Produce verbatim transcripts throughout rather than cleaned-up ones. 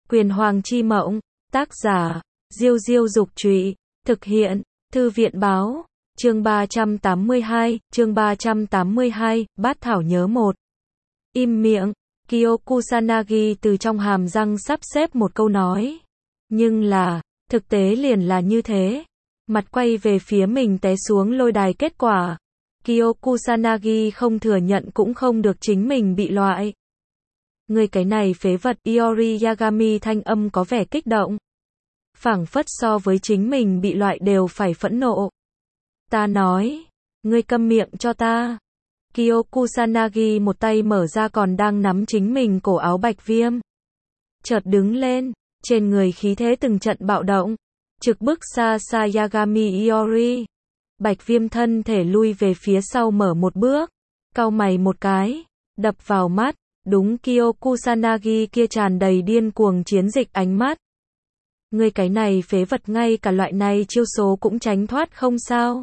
Quyền Hoàng chi mộng, tác giả, Diêu Diêu Dục Trụy, thực hiện, Thư viện Báo, chương ba trăm tám mươi hai, chương ba trăm tám mươi hai, Bát Thảo nhớ một. Im miệng, Kyo Kusanagi từ trong hàm răng sắp xếp một câu nói. Nhưng là, thực tế liền là như thế. Mặt quay về phía mình té xuống lôi đài kết quả. Kyo Kusanagi không thừa nhận cũng không được chính mình bị loại. Người cái này phế vật, Iori Yagami thanh âm có vẻ kích động. Phảng phất so với chính mình bị loại đều phải phẫn nộ. Ta nói, ngươi câm miệng cho ta. Kyo Kusanagi một tay mở ra còn đang nắm chính mình cổ áo Bạch Viêm. Chợt đứng lên, trên người khí thế từng trận bạo động, trực bức xa xa Yagami Iori. Bạch Viêm thân thể lui về phía sau mở một bước, cau mày một cái, đập vào mắt, đúng Kyo Kusanagi kia tràn đầy điên cuồng chiến dịch ánh mắt. Ngươi cái này phế vật ngay cả loại này chiêu số cũng tránh thoát không sao?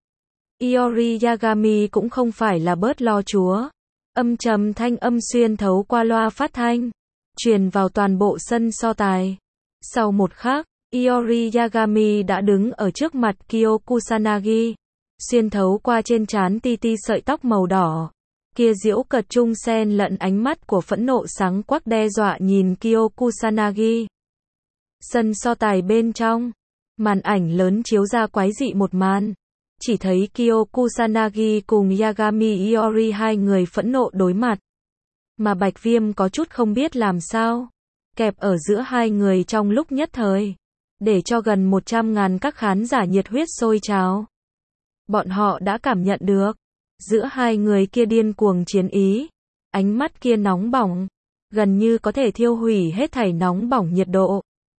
Iori Yagami cũng không phải là bớt lo chúa. Âm trầm thanh âm xuyên thấu qua loa phát thanh, truyền vào toàn bộ sân so tài. Sau một khắc, Iori Yagami đã đứng ở trước mặt Kyo Kusanagi, xuyên thấu qua trên trán ti ti sợi tóc màu đỏ. Kia diễu cợt trung xen lẫn ánh mắt của phẫn nộ sáng quắc đe dọa nhìn Kyo Kusanagi. Sân so tài bên trong, màn ảnh lớn chiếu ra quái dị một màn. Chỉ thấy Kyo Kusanagi cùng Yagami Iori hai người phẫn nộ đối mặt. Mà Bạch Viêm có chút không biết làm sao. Kẹp ở giữa hai người trong lúc nhất thời. Để cho gần một trăm ngàn các khán giả nhiệt huyết sôi trào. Bọn họ đã cảm nhận được. Giữa hai người kia điên cuồng chiến ý. Ánh mắt kia nóng bỏng. Gần như có thể thiêu hủy hết thảy nóng bỏng nhiệt độ.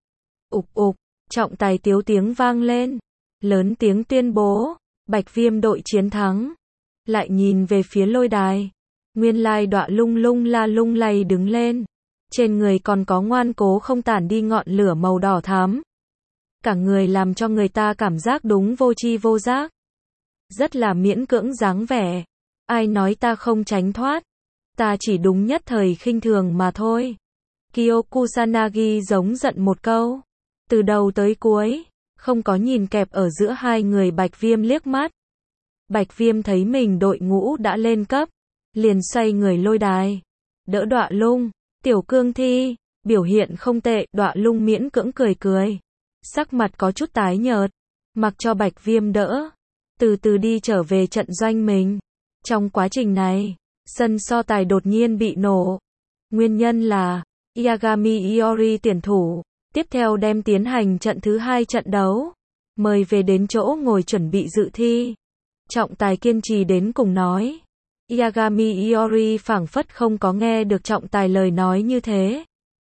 Ục ục, trọng tài tiếu tiếng vang lên. Lớn tiếng tuyên bố. Bạch Viêm đội chiến thắng. Lại nhìn về phía lôi đài. Nguyên lai đọa lung lung la lung lay đứng lên. Trên người còn có ngoan cố không tản đi ngọn lửa màu đỏ thắm. Cả người làm cho người ta cảm giác đúng vô tri vô giác. Rất là miễn cưỡng dáng vẻ. Ai nói ta không tránh thoát. Ta chỉ đúng nhất thời khinh thường mà thôi. Kyo Kusanagi giống giận một câu. Từ đầu tới cuối, không có nhìn kẹp ở giữa hai người Bạch Viêm liếc mắt. Bạch Viêm thấy mình đội ngũ đã lên cấp, liền xoay người lôi đài. Đỡ đọa lung, tiểu cương thi, biểu hiện không tệ, đọa lung miễn cưỡng cười cười. Sắc mặt có chút tái nhợt, mặc cho Bạch Viêm đỡ, từ từ đi trở về trận doanh mình. Trong quá trình này, sân so tài đột nhiên bị nổ. Nguyên nhân là, Yagami Iori tuyển thủ, tiếp theo đem tiến hành trận thứ hai trận đấu. Mời về đến chỗ ngồi chuẩn bị dự thi. Trọng tài kiên trì đến cùng nói. Yagami Iori phảng phất không có nghe được trọng tài lời nói như thế.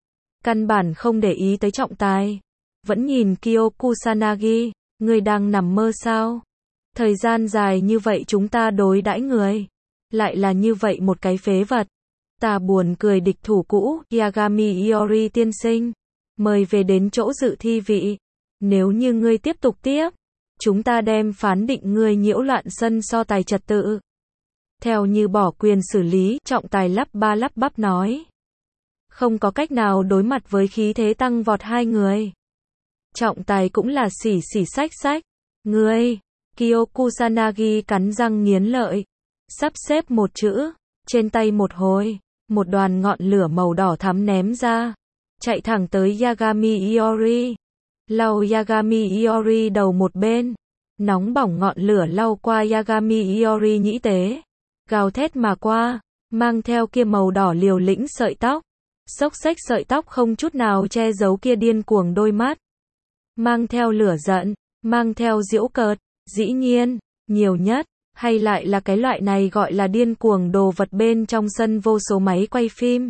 Căn bản không để ý tới trọng tài. Vẫn nhìn Kyo Kusanagi, người đang nằm mơ sao? Thời gian dài như vậy chúng ta đối đãi người. Lại là như vậy một cái phế vật. Ta buồn cười địch thủ cũ, Yagami Iori tiên sinh. Mời về đến chỗ dự thi vị. Nếu như ngươi tiếp tục tiếp, chúng ta đem phán định ngươi nhiễu loạn sân so tài trật tự. Theo như bỏ quyền xử lý, trọng tài lắp ba lắp bắp nói. Không có cách nào đối mặt với khí thế tăng vọt hai người. Trọng tài cũng là xỉ xỉ xách xách. Ngươi, Kyo Kusanagi cắn răng nghiến lợi. Sắp xếp một chữ, trên tay một hồi, một đoàn ngọn lửa màu đỏ thắm ném ra. Chạy thẳng tới Yagami Iori. Lau Yagami Iori đầu một bên. Nóng bỏng ngọn lửa lau qua Yagami Iori nhĩ tế. Gào thét mà qua, mang theo kia màu đỏ liều lĩnh sợi tóc. Xốc xếch sợi tóc không chút nào che giấu kia điên cuồng đôi mắt. Mang theo lửa giận, mang theo giễu cợt, dĩ nhiên, nhiều nhất, hay lại là cái loại này gọi là điên cuồng đồ vật bên trong sân vô số máy quay phim.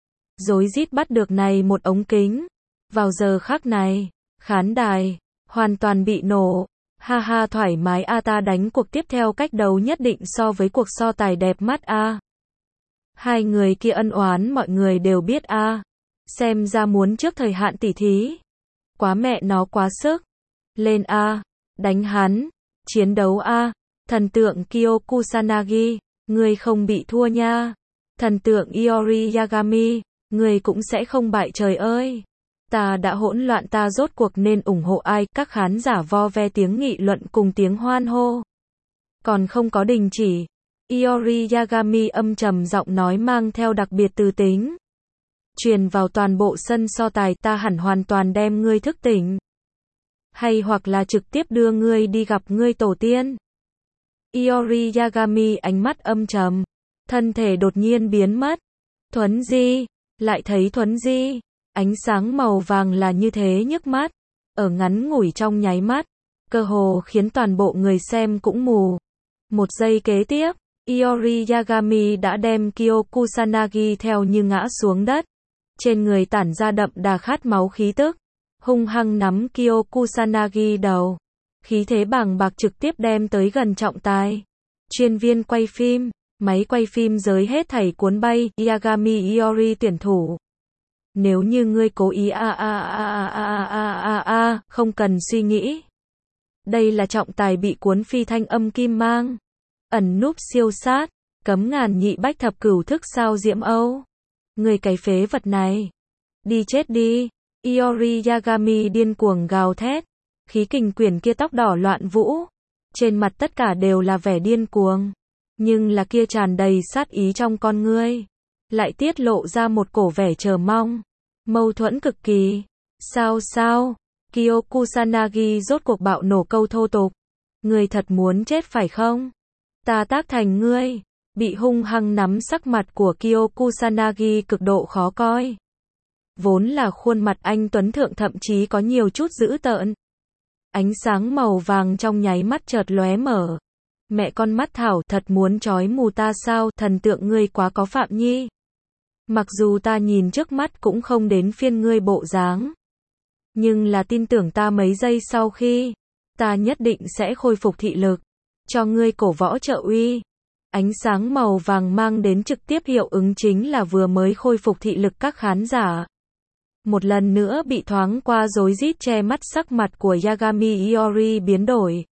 Rối rít bắt được này một ống kính. Vào giờ khắc này, khán đài hoàn toàn bị nổ. Ha ha thoải mái a, ta đánh cuộc tiếp theo cách đấu nhất định so với cuộc so tài đẹp mắt a. Hai người kia ân oán mọi người đều biết a. Xem ra muốn trước thời hạn tỉ thí. Quá mẹ nó quá sức. Lên a, đánh hắn, chiến đấu a. Thần tượng Kyo Kusanagi, người không bị thua nha. Thần tượng Iori Yagami, người cũng sẽ không bại trời ơi. Ta đã hỗn loạn, ta rốt cuộc nên ủng hộ ai? Các khán giả vo ve tiếng nghị luận cùng tiếng hoan hô. Còn không có đình chỉ. Iori Yagami âm trầm giọng nói mang theo đặc biệt từ tính. Truyền vào toàn bộ sân so tài, ta hẳn hoàn toàn đem ngươi thức tỉnh. Hay hoặc là trực tiếp đưa ngươi đi gặp ngươi tổ tiên. Iori Yagami ánh mắt âm trầm. Thân thể đột nhiên biến mất. Thuấn di. Lại thấy thuấn di. Ánh sáng màu vàng là như thế nhức mắt. Ở ngắn ngủi trong nháy mắt. Cơ hồ khiến toàn bộ người xem cũng mù. Một giây kế tiếp. Iori Yagami đã đem Kyo Kusanagi theo như ngã xuống đất. Trên người tản ra đậm đà khát máu khí tức. Hung hăng nắm Kyo Kusanagi đầu. Khí thế bàng bạc trực tiếp đem tới gần trọng tài. Chuyên viên quay phim. Máy quay phim giới hết thảy cuốn bay. Yagami Iori tuyển thủ. Nếu như ngươi cố ý a a a a a a a, không cần suy nghĩ. Đây là trọng tài bị cuốn phi thanh âm kim mang. Ẩn núp siêu sát. Cấm ngàn nhị bách thập cửu thức sao diễm Âu. Người cái phế vật này. Đi chết đi. Iori Yagami điên cuồng gào thét. Khí kình quyển kia tóc đỏ loạn vũ. Trên mặt tất cả đều là vẻ điên cuồng. Nhưng là kia tràn đầy sát ý trong con ngươi. Lại tiết lộ ra một cổ vẻ chờ mong. Mâu thuẫn cực kỳ. Sao sao? Kyo Kusanagi rốt cuộc bạo nổ câu thô tục. Ngươi thật muốn chết phải không? Ta tác thành ngươi. Bị hung hăng nắm, sắc mặt của Kyo Kusanagi cực độ khó coi. Vốn là khuôn mặt anh tuấn thượng thậm chí có nhiều chút dữ tợn. Ánh sáng màu vàng trong nháy mắt chợt lóe mở. Mẹ con mắt thảo, thật muốn trói mù ta sao? Thần tượng ngươi quá có phạm nhi. Mặc dù ta nhìn trước mắt cũng không đến phiên ngươi bộ dáng. Nhưng là tin tưởng ta, mấy giây sau khi ta nhất định sẽ khôi phục thị lực. Cho ngươi cổ võ trợ uy. Ánh sáng màu vàng mang đến trực tiếp hiệu ứng chính là vừa mới khôi phục thị lực các khán giả. Một lần nữa bị thoáng qua rối rít che mắt, sắc mặt của Yagami Iori biến đổi.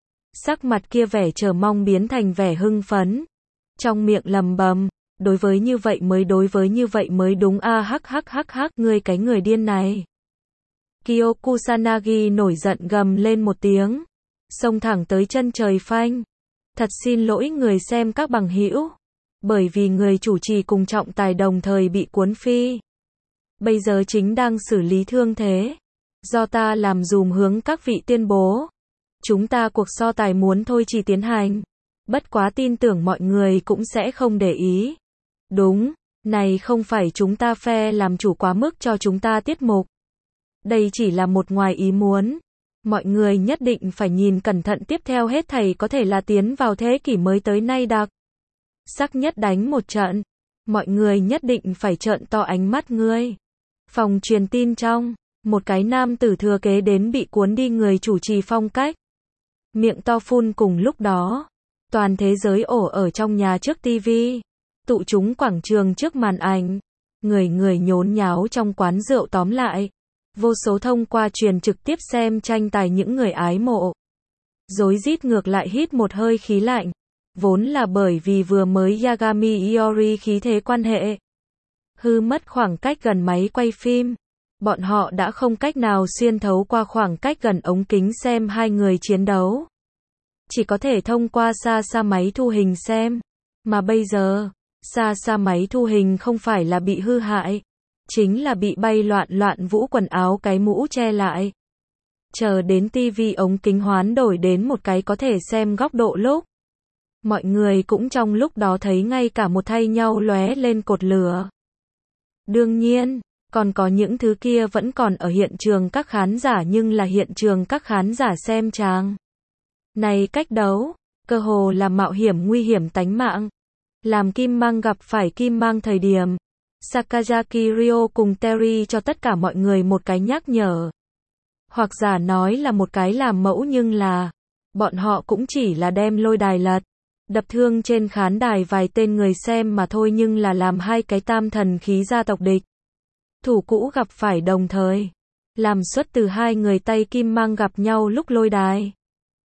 Sắc mặt kia vẻ chờ mong biến thành vẻ hưng phấn. Trong miệng lầm bầm, đối với như vậy mới đối với như vậy mới đúng a à, hắc hắc hắc hắc, ngươi cái người điên này. Kyo Kusanagi nổi giận gầm lên một tiếng. Xông thẳng tới chân trời phanh. Thật xin lỗi người xem các bằng hữu. Bởi vì người chủ trì cùng trọng tài đồng thời bị cuốn phi. Bây giờ chính đang xử lý thương thế. Do ta làm dùm hướng các vị tuyên bố. Chúng ta cuộc so tài muốn thôi chỉ tiến hành. Bất quá tin tưởng mọi người cũng sẽ không để ý. Đúng, này không phải chúng ta phe làm chủ quá mức cho chúng ta tiết mục. Đây chỉ là một ngoài ý muốn. Mọi người nhất định phải nhìn cẩn thận, tiếp theo hết thảy có thể là tiến vào thế kỷ mới tới nay đặc sắc nhất đánh một trận. Mọi người nhất định phải trợn to ánh mắt ngươi. Phòng truyền tin trong, một cái nam tử thừa kế đến bị cuốn đi người chủ trì phong cách. Miệng to phun cùng lúc đó. Toàn thế giới ổ ở trong nhà trước tivi. Tụ chúng quảng trường trước màn ảnh. Người người nhốn nháo trong quán rượu, tóm lại. Vô số thông qua truyền trực tiếp xem tranh tài những người ái mộ. Rối rít ngược lại hít một hơi khí lạnh. Vốn là bởi vì vừa mới Yagami Iori khí thế quan hệ. Hư mất khoảng cách gần máy quay phim. Bọn họ đã không cách nào xuyên thấu qua khoảng cách gần ống kính xem hai người chiến đấu. Chỉ có thể thông qua xa xa máy thu hình xem. Mà bây giờ, xa xa máy thu hình không phải là bị hư hại. Chính là bị bay loạn loạn vũ, quần áo cái mũ che lại. Chờ đến tivi ống kính hoán đổi đến một cái có thể xem góc độ lúc. Mọi người cũng trong lúc đó thấy ngay cả một thay nhau lóe lên cột lửa. Đương nhiên, còn có những thứ kia vẫn còn ở hiện trường các khán giả, nhưng là hiện trường các khán giả xem chàng này cách đấu, cơ hồ là mạo hiểm nguy hiểm tánh mạng. Làm Kim Mang gặp phải Kim Mang thời điểm, Sakazaki Ryo cùng Terry cho tất cả mọi người một cái nhắc nhở. Hoặc giả nói là một cái làm mẫu, nhưng là bọn họ cũng chỉ là đem lôi đài lật, đập thương trên khán đài vài tên người xem mà thôi, nhưng là làm hai cái tam thần khí gia tộc địch. Thủ cũ gặp phải đồng thời. Làm xuất từ hai người tay Kim Mang gặp nhau lúc lôi đài.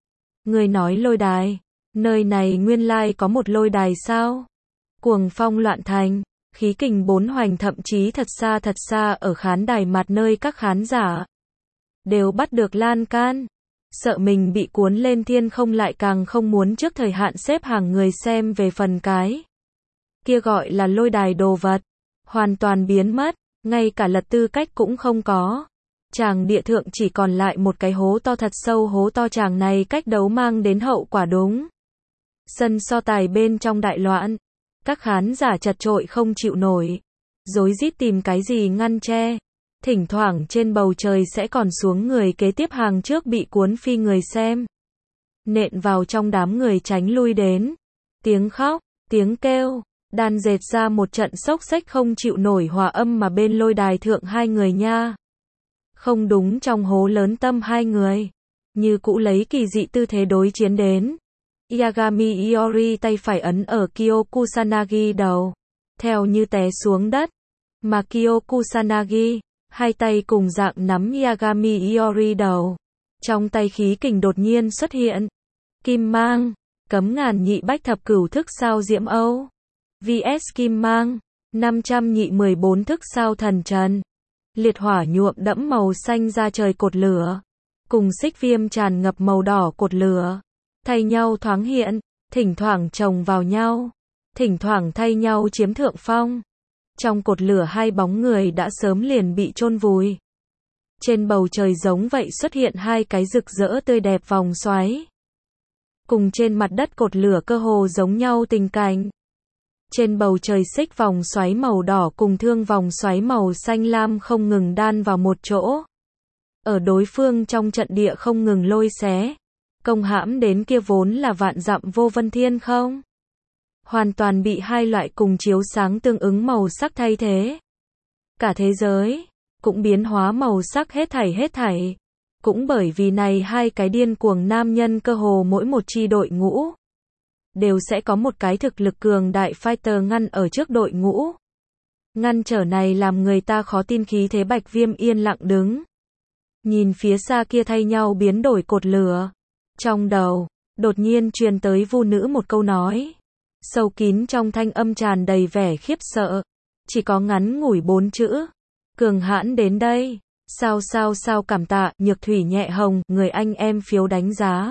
Người nói lôi đài, nơi này nguyên lai có một lôi đài sao? Cuồng phong loạn thành, Khí kình bốn hoành thậm chí thật xa thật xa ở khán đài mặt nơi các khán giả đều bắt được lan can. Sợ mình bị cuốn lên thiên không lại càng không muốn trước thời hạn xếp hàng người xem về phần cái kia gọi là lôi đài đồ vật. Hoàn toàn biến mất, ngay cả lật tư cách cũng không có. Tràng địa thượng chỉ còn lại một cái hố to thật sâu, hố to tràng này cách đấu mang đến hậu quả đúng. Sân so tài bên trong đại loạn, các khán giả chật chội không chịu nổi, rối rít tìm cái gì ngăn che. Thỉnh thoảng trên bầu trời sẽ còn xuống người kế tiếp hàng trước bị cuốn phi người xem. Nện vào trong đám người tránh lui đến. Tiếng khóc, tiếng kêu, đan dệt ra một trận xốc xếch không chịu nổi hòa âm mà bên lôi đài thượng hai người nha. Không đúng, trong hố lớn tâm hai người. Như cũ lấy kỳ dị tư thế đối chiến đến. Yagami Iori tay phải ấn ở Kyo Kusanagi đầu. Theo như té xuống đất. Mà Kyo Kusanagi, hai tay cùng dạng nắm Yagami Iori đầu. Trong tay khí kình đột nhiên xuất hiện. Kim mang, cấm ngàn nhị bách thập cửu thức sao diễm Âu. vs Kim mang, năm trăm nhị mười bốn thức sao thần trần. Liệt hỏa nhuộm đẫm màu xanh ra trời cột lửa. Cùng xích viêm tràn ngập màu đỏ cột lửa. Thay nhau thoáng hiện, thỉnh thoảng chồng vào nhau. Thỉnh thoảng thay nhau chiếm thượng phong. Trong cột lửa hai bóng người đã sớm liền bị chôn vùi. Trên bầu trời giống vậy xuất hiện hai cái rực rỡ tươi đẹp vòng xoáy. Cùng trên mặt đất cột lửa cơ hồ giống nhau tình cảnh. Trên bầu trời xích vòng xoáy màu đỏ cùng thương vòng xoáy màu xanh lam không ngừng đan vào một chỗ. Ở đối phương trong trận địa không ngừng lôi xé. Công hãm đến kia vốn là vạn dặm vô vân thiên không. Hoàn toàn bị hai loại cùng chiếu sáng tương ứng màu sắc thay thế. Cả thế giới cũng biến hóa màu sắc hết thảy hết thảy. Cũng bởi vì này hai cái điên cuồng nam nhân cơ hồ mỗi một chi đội ngũ đều sẽ có một cái thực lực cường đại fighter ngăn ở trước đội ngũ. Ngăn trở này làm người ta khó tin khí thế Bạch Viêm yên lặng đứng. Nhìn phía xa kia thay nhau biến đổi cột lửa. Trong đầu, đột nhiên truyền tới Vu nữ một câu nói. Sâu kín trong thanh âm tràn đầy vẻ khiếp sợ. Chỉ có ngắn ngủi bốn chữ. Cường hãn đến đây. Sao sao sao cảm tạ, Nhược Thủy Nhẹ Hồng, người anh em phiếu đánh giá.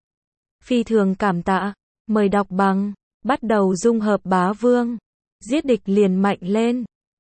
Phi thường cảm tạ. Mời đọc bằng. Bắt đầu dung hợp bá vương. Giết địch liền mạnh lên.